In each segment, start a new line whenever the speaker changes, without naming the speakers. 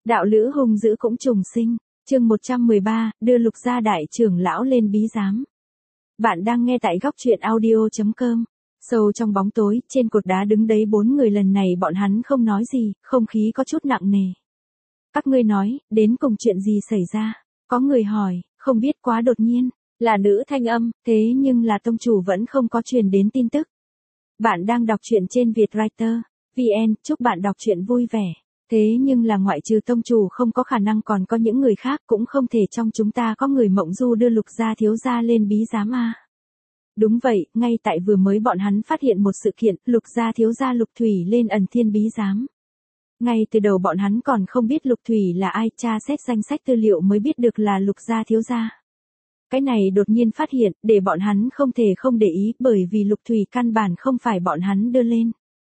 Đạo lữ hung dữ cũng trùng sinh. Chương 113, đưa Lục gia đại trưởng lão lên bí giám. Bạn đang nghe tại góc truyện audio.com. Sâu trong bóng tối, trên cột đá đứng đấy 4 người, lần này bọn hắn không nói gì, không khí có chút nặng nề. Các ngươi nói, đến cùng chuyện gì xảy ra? Có người hỏi, không biết, quá đột nhiên. Là nữ thanh âm, thế nhưng là tông chủ vẫn không có truyền đến tin tức. Bạn đang đọc truyện trên Vietwriter VN, chúc bạn đọc truyện vui vẻ. Thế nhưng là ngoại trừ tông chủ không có khả năng còn có những người khác, cũng không thể trong chúng ta có người mộng du đưa Lục gia thiếu gia lên bí giám à. Đúng vậy, ngay tại vừa mới bọn hắn phát hiện một sự kiện, Lục gia thiếu gia Lục Thủy lên ẩn thiên bí giám. Ngay từ đầu bọn hắn còn không biết Lục Thủy là ai, tra xét danh sách tư liệu mới biết được là Lục gia thiếu gia. Cái này đột nhiên phát hiện, để bọn hắn không thể không để ý, bởi vì Lục Thủy căn bản không phải bọn hắn đưa lên.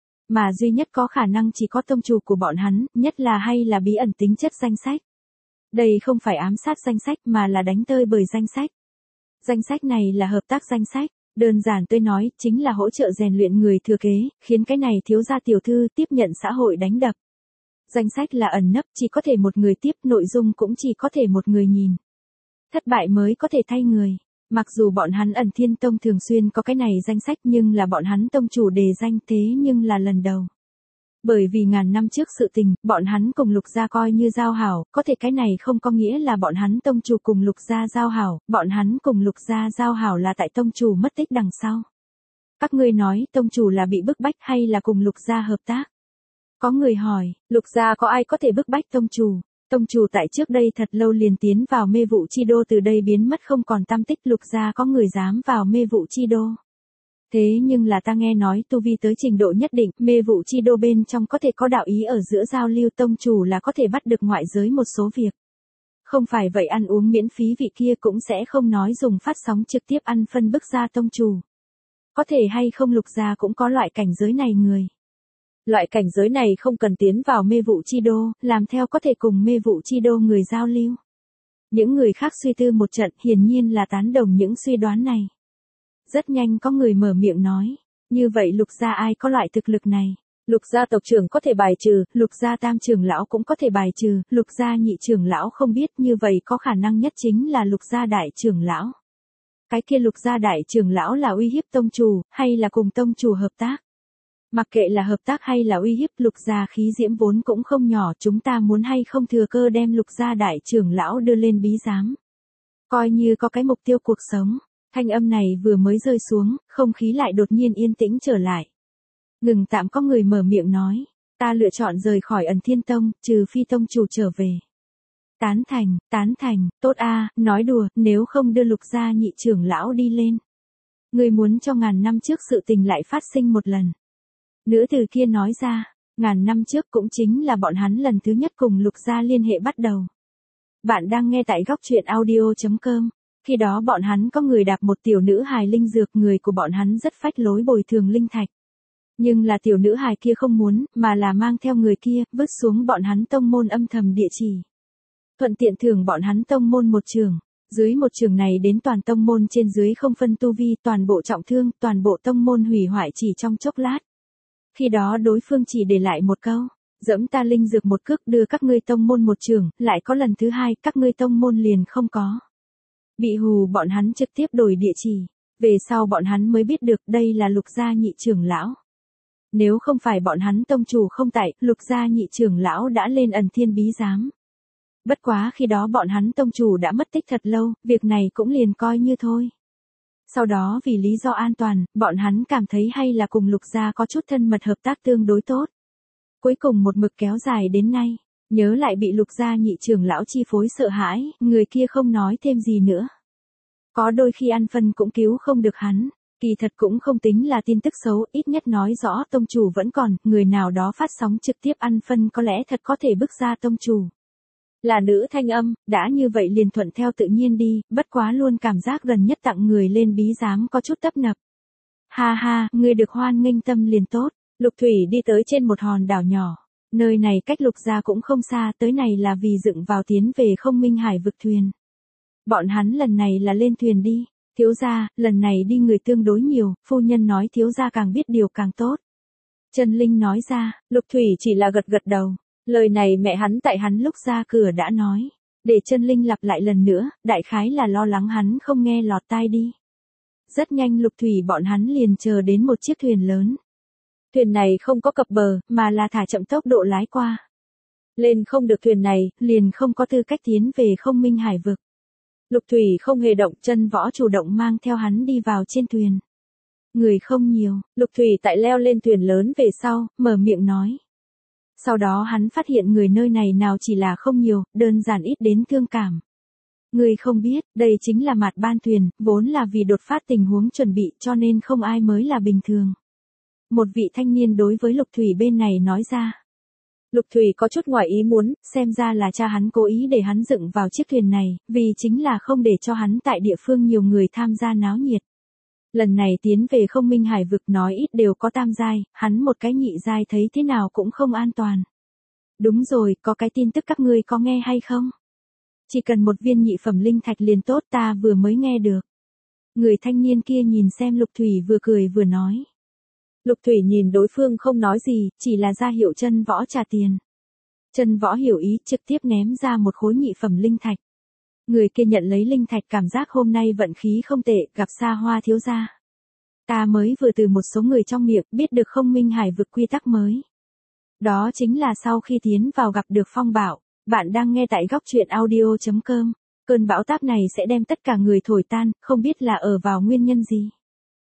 Mà duy nhất có khả năng chỉ có tông chủ của bọn hắn, nhất là hay là bí ẩn tính chất danh sách. Đây không phải ám sát danh sách mà là đánh tơi bởi danh sách. Danh sách này là hợp tác danh sách, đơn giản tôi nói, chính là hỗ trợ rèn luyện người thừa kế, khiến cái này thiếu gia tiểu thư tiếp nhận xã hội đánh đập. Danh sách là ẩn nấp, chỉ có thể một người tiếp, nội dung cũng chỉ có thể một người nhìn. Thất bại mới có thể thay người. Mặc dù bọn hắn ẩn thiên tông thường xuyên có cái này danh sách, nhưng là bọn hắn tông chủ đề danh, thế nhưng là lần đầu. Bởi vì ngàn năm trước sự tình, bọn hắn cùng Lục gia coi như giao hảo, có thể cái này không có nghĩa là bọn hắn tông chủ cùng Lục gia giao hảo, bọn hắn cùng Lục gia giao hảo là tại tông chủ mất tích đằng sau. Các ngươi nói, tông chủ là bị bức bách hay là cùng Lục gia hợp tác? Có người hỏi, Lục gia có ai có thể bức bách tông chủ? Tông chủ tại trước đây thật lâu liền tiến vào mê vụ chi đô, từ đây biến mất không còn tăm tích, Lục gia có người dám vào mê vụ chi đô. Thế nhưng là ta nghe nói tu vi tới trình độ nhất định, mê vụ chi đô bên trong có thể có đạo ý ở giữa giao lưu, tông chủ là có thể bắt được ngoại giới một số việc. Không phải vậy ăn uống miễn phí vị kia cũng sẽ không nói dùng phát sóng trực tiếp ăn phân bức ra tông chủ. Có thể hay không Lục gia cũng có loại cảnh giới này người. Loại cảnh giới này không cần tiến vào mê vụ chi đô, làm theo có thể cùng mê vụ chi đô người giao lưu. Những người khác suy tư một trận, hiển nhiên là tán đồng những suy đoán này. Rất nhanh có người mở miệng nói, như vậy Lục gia ai có loại thực lực này? Lục gia tộc trưởng có thể bài trừ, Lục gia tam trưởng lão cũng có thể bài trừ, Lục gia nhị trưởng lão không biết, như vậy có khả năng nhất chính là Lục gia đại trưởng lão. Cái kia Lục gia đại trưởng lão là uy hiếp tông chủ, hay là cùng tông chủ hợp tác? Mặc kệ là hợp tác hay là uy hiếp, Lục gia khí diễm vốn cũng không nhỏ, chúng ta muốn hay không thừa cơ đem Lục gia đại trưởng lão đưa lên bí giám. Coi như có cái mục tiêu cuộc sống. Thanh âm này vừa mới rơi xuống, không khí lại đột nhiên yên tĩnh trở lại. Ngừng tạm, có người mở miệng nói, ta lựa chọn rời khỏi ẩn thiên tông, trừ phi tông chủ trở về. Tán thành, tốt a, nói đùa, nếu không đưa Lục gia nhị trưởng lão đi lên. Người muốn cho ngàn năm trước sự tình lại phát sinh một lần. Nữ từ kia nói ra, ngàn năm trước cũng chính là bọn hắn lần thứ nhất cùng Lục gia liên hệ bắt đầu. Bạn đang nghe tại góc truyện audio.com. Khi đó bọn hắn có người đạp một tiểu nữ hài linh dược, người của bọn hắn rất phách lối bồi thường linh thạch. Nhưng là tiểu nữ hài kia không muốn, mà là mang theo người kia, vứt xuống bọn hắn tông môn âm thầm địa chỉ. Thuận tiện thưởng bọn hắn tông môn một trường. Dưới một trường này đến toàn tông môn trên dưới không phân tu vi, toàn bộ trọng thương, toàn bộ tông môn hủy hoại chỉ trong chốc lát. Khi đó đối phương chỉ để lại một câu, dẫm ta linh dược một cước, đưa các ngươi tông môn một trường, lại có lần thứ hai, các ngươi tông môn liền không có. Bị hù, bọn hắn trực tiếp đổi địa chỉ. Về sau bọn hắn mới biết được đây là Lục gia nhị trưởng lão. Nếu không phải bọn hắn tông chủ không tại, Lục gia nhị trưởng lão đã lên ẩn thiên bí giám. Bất quá khi đó bọn hắn tông chủ đã mất tích thật lâu, việc này cũng liền coi như thôi. Sau đó vì lý do an toàn, bọn hắn cảm thấy hay là cùng Lục gia có chút thân mật hợp tác tương đối tốt. Cuối cùng một mực kéo dài đến nay. Nhớ lại bị Lục gia nhị trưởng lão chi phối sợ hãi, người kia không nói thêm gì nữa. Có đôi khi ăn phân cũng cứu không được hắn, kỳ thật cũng không tính là tin tức xấu, ít nhất nói rõ tông chủ vẫn còn, người nào đó phát sóng trực tiếp ăn phân có lẽ thật có thể bức ra tông chủ. Là nữ thanh âm, đã như vậy liền thuận theo tự nhiên đi, bất quá luôn cảm giác gần nhất tặng người lên bí giám có chút tấp nập. Ha ha, người được hoan nghênh tâm liền tốt. Lục Thủy đi tới trên một hòn đảo nhỏ. Nơi này cách Lục gia cũng không xa, tới này là vì dựng vào tiến về không minh hải vực thuyền. Bọn hắn lần này là lên thuyền đi. Thiếu gia, lần này đi người tương đối nhiều, phu nhân nói thiếu gia càng biết điều càng tốt. Trần Linh nói ra, Lục Thủy chỉ là gật gật đầu. Lời này mẹ hắn tại hắn lúc ra cửa đã nói. Để chân linh lặp lại lần nữa, đại khái là lo lắng hắn không nghe lọt tai đi. Rất nhanh Lục Thủy bọn hắn liền chờ đến một chiếc thuyền lớn. Thuyền này không có cập bờ, mà là thả chậm tốc độ lái qua. Lên không được thuyền này, liền không có tư cách tiến về Không Minh Hải vực. Lục Thủy không hề động, Chân Võ chủ động mang theo hắn đi vào trên thuyền. Người không nhiều, Lục Thủy tại leo lên thuyền lớn về sau, mở miệng nói. Sau đó hắn phát hiện người nơi này nào chỉ là không nhiều, đơn giản ít đến thương cảm. Người không biết, đây chính là Mạt Ban thuyền, vốn là vì đột phát tình huống chuẩn bị cho nên không ai mới là bình thường. Một vị thanh niên đối với Lục Thủy bên này nói ra. Lục Thủy có chút ngoài ý muốn, xem ra là cha hắn cố ý để hắn dựng vào chiếc thuyền này, vì chính là không để cho hắn tại địa phương nhiều người tham gia náo nhiệt. Lần này tiến về Không Minh Hải vực nói ít đều có tam giai, hắn một cái nhị giai thấy thế nào cũng không an toàn. Đúng rồi, có cái tin tức các ngươi có nghe hay không? Chỉ cần một viên nhị phẩm linh thạch liền tốt, ta vừa mới nghe được. Người thanh niên kia nhìn xem Lục Thủy vừa cười vừa nói. Lục Thủy nhìn đối phương không nói gì, chỉ là ra hiệu Chân Võ trả tiền. Chân Võ hiểu ý, trực tiếp ném ra một khối nhị phẩm linh thạch. Người kia nhận lấy linh thạch, cảm giác hôm nay vận khí không tệ, gặp Sa Hoa thiếu gia. Ta mới vừa từ một số người trong miệng biết được Không Minh Hải vực quy tắc mới. Đó chính là sau khi tiến vào gặp được phong bạo. Bạn đang nghe tại góc truyện audio.com. Cơn bão táp này sẽ đem tất cả người thổi tan, không biết là ở vào nguyên nhân gì.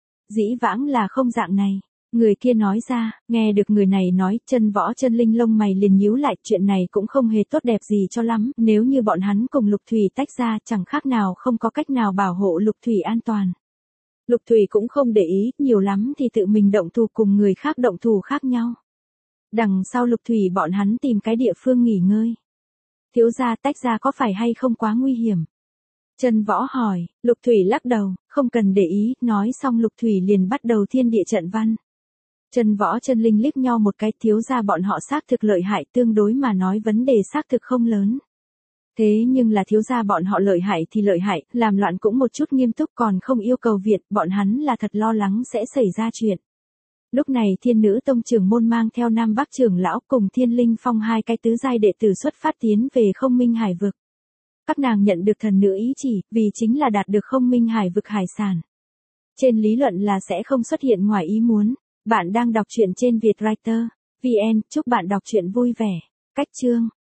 Dĩ vãng là không dạng này. Người kia nói ra, nghe được người này nói, Chân Võ chân linh lông mày liền nhíu lại, chuyện này cũng không hề tốt đẹp gì cho lắm, nếu như bọn hắn cùng Lục Thủy tách ra, chẳng khác nào không có cách nào bảo hộ Lục Thủy an toàn. Lục Thủy cũng không để ý, nhiều lắm thì tự mình động thủ cùng người khác động thủ khác nhau. Đằng sau Lục Thủy bọn hắn tìm cái địa phương nghỉ ngơi. Thiếu gia tách ra có phải hay không quá nguy hiểm? Chân Võ hỏi, Lục Thủy lắc đầu, không cần để ý, nói xong Lục Thủy liền bắt đầu thiên địa trận văn. Chân Võ chân linh liếc nhau một cái, thiếu gia bọn họ xác thực lợi hại, tương đối mà nói vấn đề xác thực không lớn. Thế nhưng là thiếu gia bọn họ lợi hại thì lợi hại, làm loạn cũng một chút nghiêm túc còn không yêu cầu viện, bọn hắn là thật lo lắng sẽ xảy ra chuyện. Lúc này Thiên Nữ Tông trưởng môn mang theo Nam Bắc trưởng lão cùng Thiên Linh Phong hai cái tứ giai đệ tử xuất phát tiến về Không Minh Hải vực. Các nàng nhận được thần nữ ý chỉ, vì chính là đạt được Không Minh Hải vực hải sản. Trên lý luận là sẽ không xuất hiện ngoài ý muốn. Bạn đang đọc truyện trên Vietwriter.vn, chúc bạn đọc truyện vui vẻ. Cách chương